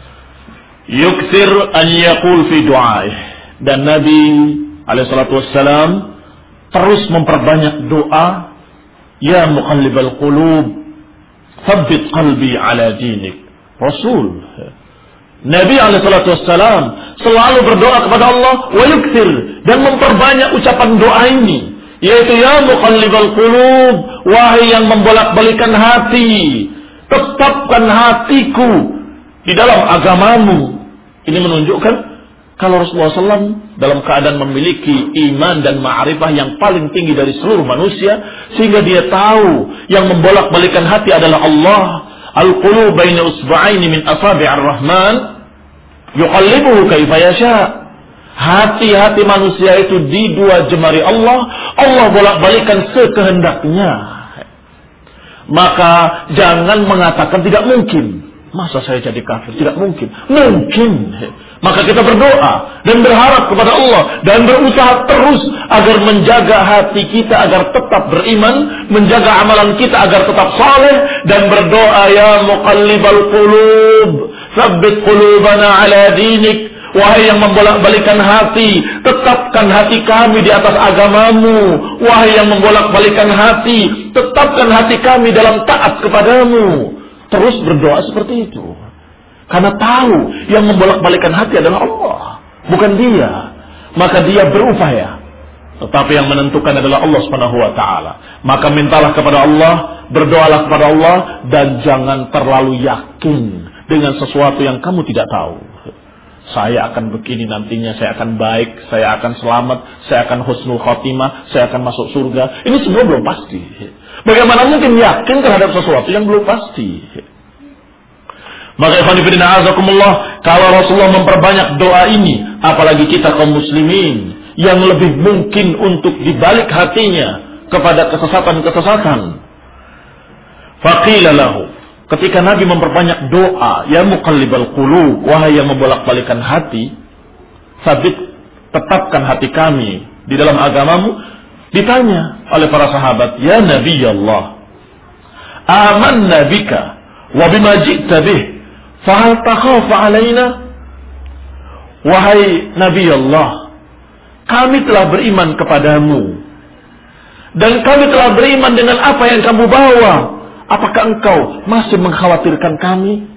yukthir an yaqul fi du'aih, dan Nabi alaihi salatu wassalam terus memperbanyak doa, ya muqallibal qulub tsabbit qalbi ala dinik. Rasul Nabi alaihi salatu wassalam selalu berdoa kepada Allah, wa yukthir, dan memperbanyak ucapan doa ini, yaitu ya muqallibal qulub, wahai yang membolak-balikan hati, tetapkan hatiku di dalam agamamu. Ini menunjukkan kalau Rasulullah shallallahu alaihi wasallam dalam keadaan memiliki iman dan ma'rifah yang paling tinggi dari seluruh manusia, sehingga dia tahu yang membolak-balikan hati adalah Allah. Al-qulub baina usba'aini min asabi'ir rahman yuqallibuhu kaifa yasha. Hati-hati manusia itu di dua jemari Allah, Allah bolak-balikan sekehendaknya. Maka jangan mengatakan tidak mungkin. Masa saya jadi kafir? Tidak mungkin. Mungkin. Maka kita berdoa dan berharap kepada Allah dan berusaha terus agar menjaga hati kita agar tetap beriman, menjaga amalan kita agar tetap saleh, dan berdoa ya muqallibal qulub tsabbit qulubana ala dinik. Wahai yang membolak-balikan hati, tetapkan hati kami di atas agamamu. Wahai yang membolak-balikan hati, tetapkan hati kami dalam taat kepadamu. Terus berdoa seperti itu. Karena tahu yang membolak-balikan hati adalah Allah, bukan dia. Maka dia berupaya, tetapi yang menentukan adalah Allah Subhanahu wa taala. Maka mintalah kepada Allah, berdoalah kepada Allah, dan jangan terlalu yakin dengan sesuatu yang kamu tidak tahu. Saya akan begini nantinya, saya akan baik, saya akan selamat, saya akan husnul khotimah, saya akan masuk surga. Ini semua belum pasti. Bagaimana mungkin yakin terhadap sesuatu yang belum pasti? Maka ikhwan fillah azakumullah, kalau Rasulullah memperbanyak doa ini, apalagi kita kaum muslimin yang lebih mungkin untuk dibalik hatinya kepada kesesatan-kesesatan. Faqila lahu, ketika Nabi memperbanyak doa, ya muqallibal qulub, wahai yang membolak-balikan hati, sabit, tetapkan hati kami di dalam agamamu. Ditanya oleh para sahabat, ya Nabi Allah, amanna bika wa bima ji'ta bih, fahal takhafu alaina. Wahai Nabi Allah, kami telah beriman kepadamu dan kami telah beriman dengan apa yang kamu bawa. Apakah engkau masih mengkhawatirkan kami?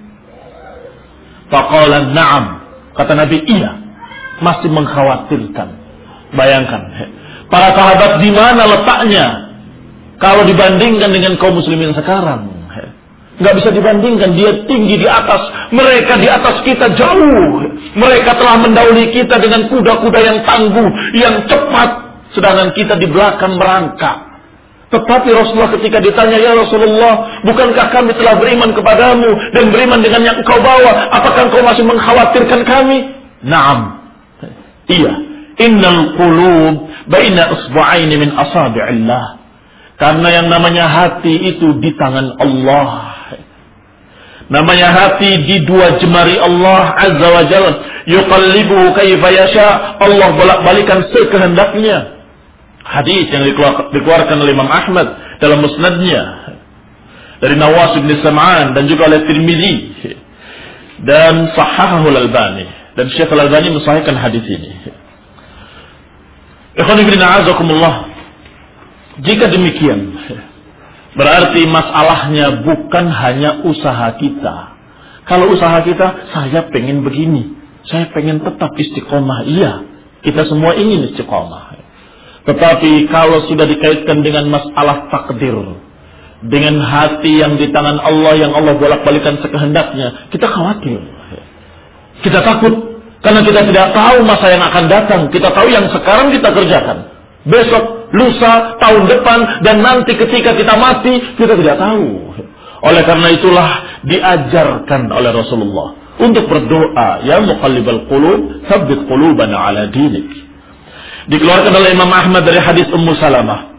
Faqala na'am. Kata Nabi, iya, masih mengkhawatirkan. Bayangkan, para sahabat di mana letaknya kalau dibandingkan dengan kaum muslimin sekarang? Nggak bisa dibandingkan. Dia tinggi di atas, mereka di atas kita jauh. Mereka telah mendahului kita dengan kuda-kuda yang tangguh, yang cepat, sedangkan kita di belakang merangkak. Tetapi Rasulullah ketika ditanya, ya Rasulullah, bukankah kami telah beriman kepadamu dan beriman dengan yang engkau bawa? Apakah engkau masih mengkhawatirkan kami? Naam. Iya. Innal qulub baina usbu'aini min asabi'illah. Karena yang namanya hati itu di tangan Allah. Namanya hati di dua jemari Allah Azza wa Jalla. Yuqallibuhu kaifa yasha. Allah bolak-balikan sekehendaknya. Hadis yang dikeluarkan oleh Imam Ahmad dalam musnadnya dari Nawas bin Sam'an dan juga oleh Tirmizi dan Sahhahahu Al-Albani, dan Syekh Al-Albani mensahihkan hadis ini. Ikhwan fillah azakumullah. Jika demikian, berarti masalahnya bukan hanya usaha kita. Kalau usaha kita, saya pengen begini, saya pengen tetap istiqomah. Iya, kita semua ingin istiqomah. Tetapi kalau sudah dikaitkan dengan masalah takdir, dengan hati yang di tangan Allah, yang Allah bolak-balikan sekehendaknya, kita khawatir. Kita takut karena kita tidak tahu masa yang akan datang. Kita tahu yang sekarang kita kerjakan, besok, lusa, tahun depan, dan nanti ketika kita mati, kita tidak tahu. Oleh karena itulah diajarkan oleh Rasulullah untuk berdoa, ya muqallibal qulub, tsabbit qulubana ala dinik. Dikeluarkan oleh Imam Ahmad dari hadis Ummu Salamah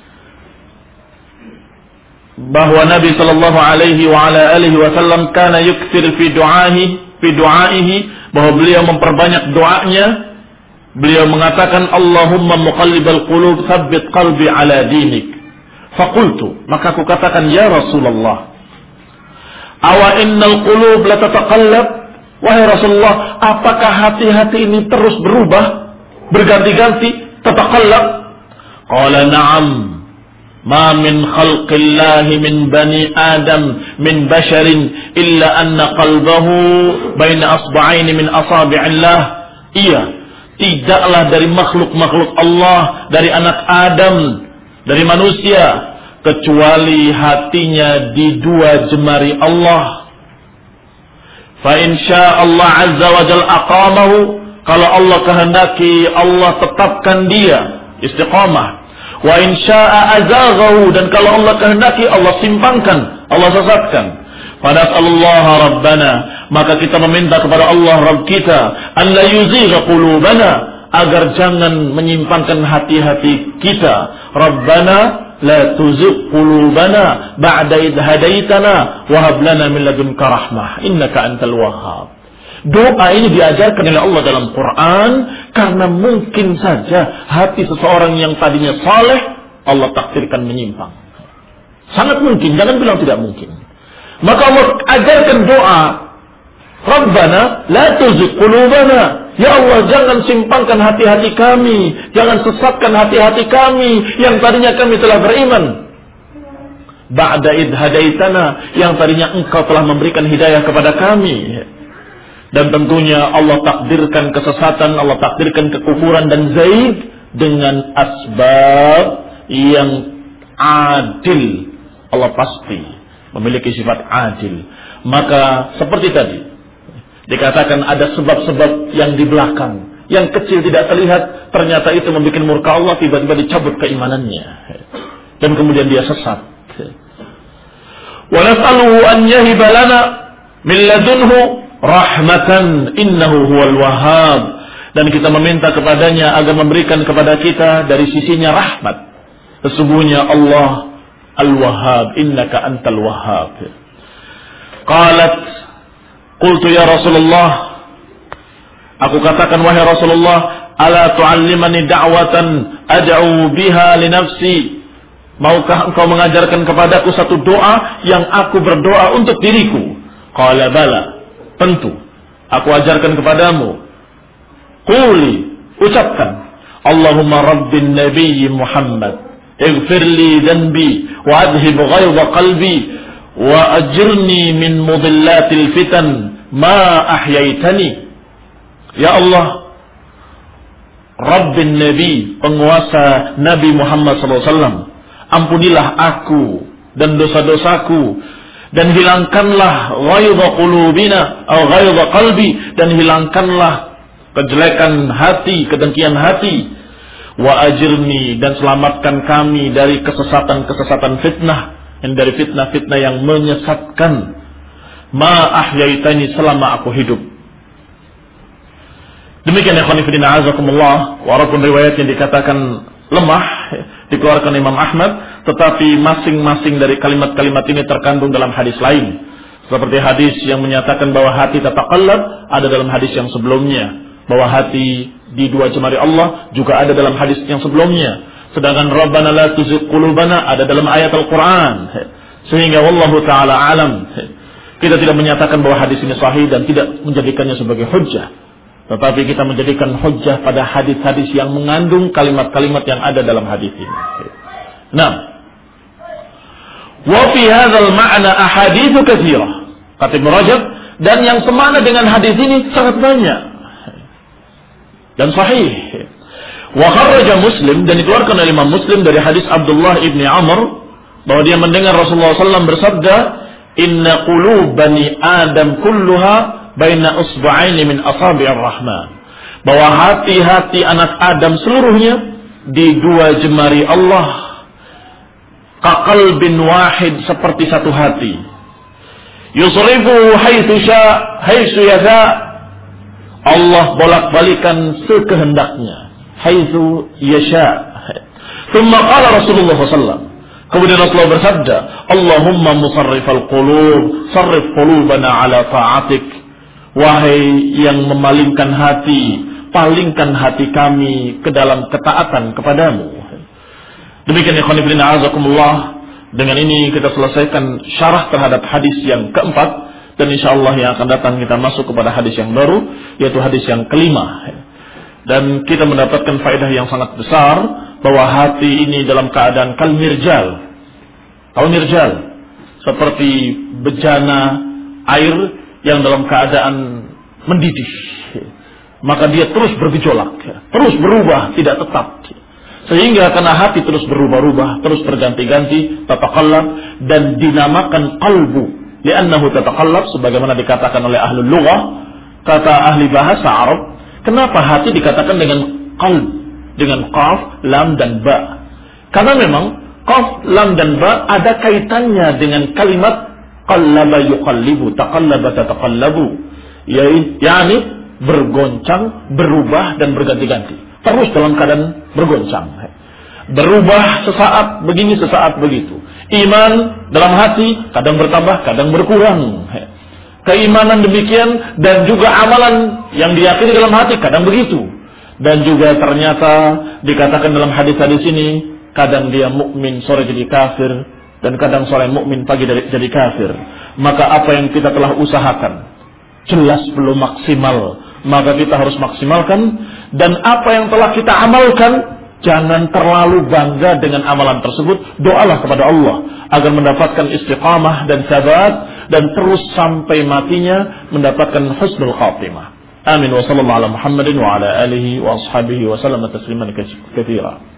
bahwa Nabi sallallahu alaihi wa ala alihi wasallam kana yukthir fi du'ahi fi du'aihi, bahwa beliau memperbanyak doanya. Beliau mengatakan, Allahumma muqallibal qulub tsabbit qalbi ala dinik. Faqultu, maka aku katakan, ya Rasulullah, awa innal qulub la tataqallab? Wahai Rasulullah, apakah hati-hati ini terus berubah, berganti-ganti, tataqallab? Qala na'am, ma min khalqillahi min bani Adam min basharin illa anna qalbahu baina asba'aini min asabi'illah. Iya, tidaklah dari makhluk-makhluk Allah, dari anak Adam, dari manusia, kecuali hatinya di dua jemari Allah. Fa in syaa Allah azza wa jalla aqamahu, kalau Allah kehendaki, Allah tetapkan dia istiqamah. Wa in syaa azaghahu, dan kalau Allah kehendaki, Allah simpangkan, Allah sesatkan. Fadas'alullaha rabbana, maka kita meminta kepada Allah Rabb kita, an la yuzigha qulubana, agar jangan menyimpangkan hati-hati kita. Rabbana la tuzigh qulubana ba'da idh hadaitana wa hab lana min ladunka rahmah innaka antal wahhab. Doa ini diajarkan oleh Allah dalam Quran karena mungkin saja hati seseorang yang tadinya saleh Allah takdirkan menyimpang. Sangat mungkin, jangan bilang tidak mungkin. Maka Allah ajarkan doa, Rabbana la tuzigh qulubana, ya Allah jangan simpangkan hati-hati kami, jangan sesatkan hati-hati kami yang tadinya kami telah beriman. Ba'da idh hadaitana, yang tadinya engkau telah memberikan hidayah kepada kami. Dan tentunya Allah takdirkan kesesatan, Allah takdirkan kekufuran dan zaid dengan asbab yang adil. Allah pasti memiliki sifat adil. Maka seperti tadi dikatakan ada sebab-sebab yang di belakang, yang kecil tidak terlihat, ternyata itu membuat murka Allah, tiba-tiba dicabut keimanannya dan kemudian dia sesat. Wa nas'aluhu an yahiba lana min ladunhu rahmatan innahu huwal wahhab, dan kita meminta kepadanya agar memberikan kepada kita dari sisinya rahmat. Sesungguhnya Allah Al-Wahhab, innaka antal wahhab. Qalat, qultu ya Rasulullah, aku katakan wahai Rasulullah, ala tu'allimani da'watan ad'u biha li nafsi, maukah engkau mengajarkan kepadaku satu doa yang aku berdoa untuk diriku? Qala bala, tentu aku ajarkan kepadamu. Quli, ucapkan, Allahumma rabbin nabiyyi Muhammad, ighfir li dhanbi wa adhib ghayza qalbi wa ajirni min mudillatil fitan ma ahyaitani. Ya Allah, Rabbin Nabi, penguasa Nabi Muhammad sallallahu alaihi wasallam, ampunilah aku dan dosa-dosaku, dan hilangkanlah ghaidha qulubina atau ghaidha qalbi, dan hilangkanlah kejelekan hati, kedengkian hati. wa ajirni, dan selamatkan kami dari kesesatan-kesesatan fitnah, yang dari fitnah-fitnah yang menyesatkan, ma ahyaitani, selama aku hidup. Demikian ya ikhwan fillah azakumullah, walaupun riwayatnya dikatakan lemah, dikeluarkan Imam Ahmad, tetapi masing-masing dari kalimat-kalimat ini terkandung dalam hadis lain. Seperti hadis yang menyatakan bahwa hati tataqallab, ada dalam hadis yang sebelumnya. Bahwa hati di dua jemari Allah juga ada dalam hadis yang sebelumnya. Sedangkan Rabbana la tuzigh qulubana ada dalam ayat Al-Quran. Sehingga wallahu ta'ala alam, kita tidak menyatakan bahwa hadis ini sahih dan tidak menjadikannya sebagai hujjah. Tetapi kita menjadikan hujjah pada hadis-hadis yang mengandung kalimat-kalimat yang ada dalam hadis ini. Nah, wa fi hadzal ma'na ahadits katsirah. Kata Ibnu Rajab, dan yang semana dengan hadis ini sangat banyak dan sahih. Wa kharraja Muslim, dan dikeluarkan oleh Imam Muslim dari hadis Abdullah ibni Amr bahwa dia mendengar Rasulullah sallallahu alaihi wasallam bersabda, inna qulubani Adam kulluha baina usba'aini min asabi'ir rahman, bahwa hati-hati anak Adam seluruhnya di dua jemari Allah, kaqalbin wahid, seperti satu hati, yusrifu haitsu sya haitsu yasha, Allah bolak-balikan sekehendaknya, haitsu yasha. Thumma qala Rasulullah sallallahu alaihi wasallam, kemudian Rasulullah bersabda, Allahumma musarrifal qulub, sarrif qulubana ala ta'atik, wahai yang memalingkan hati, palingkan hati kami ke dalam ketaatan kepadamu. Demikian ikhwan fillah azakumullah. Dengan ini kita selesaikan syarah terhadap hadis yang keempat, dan insyaallah yang akan datang kita masuk kepada hadis yang baru, yaitu hadis yang kelima. Dan kita mendapatkan faedah yang sangat besar bahwa hati ini dalam keadaan kal mirjal. Kal mirjal, seperti bejana air yang dalam keadaan mendidih, maka dia terus bergejolak, terus berubah, tidak tetap. Sehingga karena hati terus berubah-ubah, terus berganti-ganti, tataqallab, dan dinamakan qalbu, li'annahu tataqallab, sebagaimana dikatakan oleh ahli lughah, kata ahli bahasa Arab, kenapa hati dikatakan dengan qalb, dengan qaf, lam dan ba? Karena memang qaf, lam dan ba ada kaitannya dengan kalimat qallaba yuqallibu, taqallaba tataqallabu, yakni bergoncang, berubah dan berganti-ganti, terus dalam keadaan bergoncang, berubah sesaat begini, sesaat begitu. Iman dalam hati kadang bertambah, kadang berkurang. Keimanan demikian, dan juga amalan yang diyakini dalam hati kadang begitu. Dan juga ternyata dikatakan dalam hadis-hadis ini, kadang dia mukmin sore jadi kafir, dan kadang sore mukmin pagi jadi kafir. Maka apa yang kita telah usahakan jelas belum maksimal, maka kita harus maksimalkan. Dan apa yang telah kita amalkan, jangan terlalu bangga dengan amalan tersebut. Doalah kepada Allah agar mendapatkan istiqamah dan sabat, dan terus sampai matinya mendapatkan husnul khatimah. Amin wa sallallahu ala Muhammadin wa ala alihi wa ashabihi wa sallam tasliman katsira.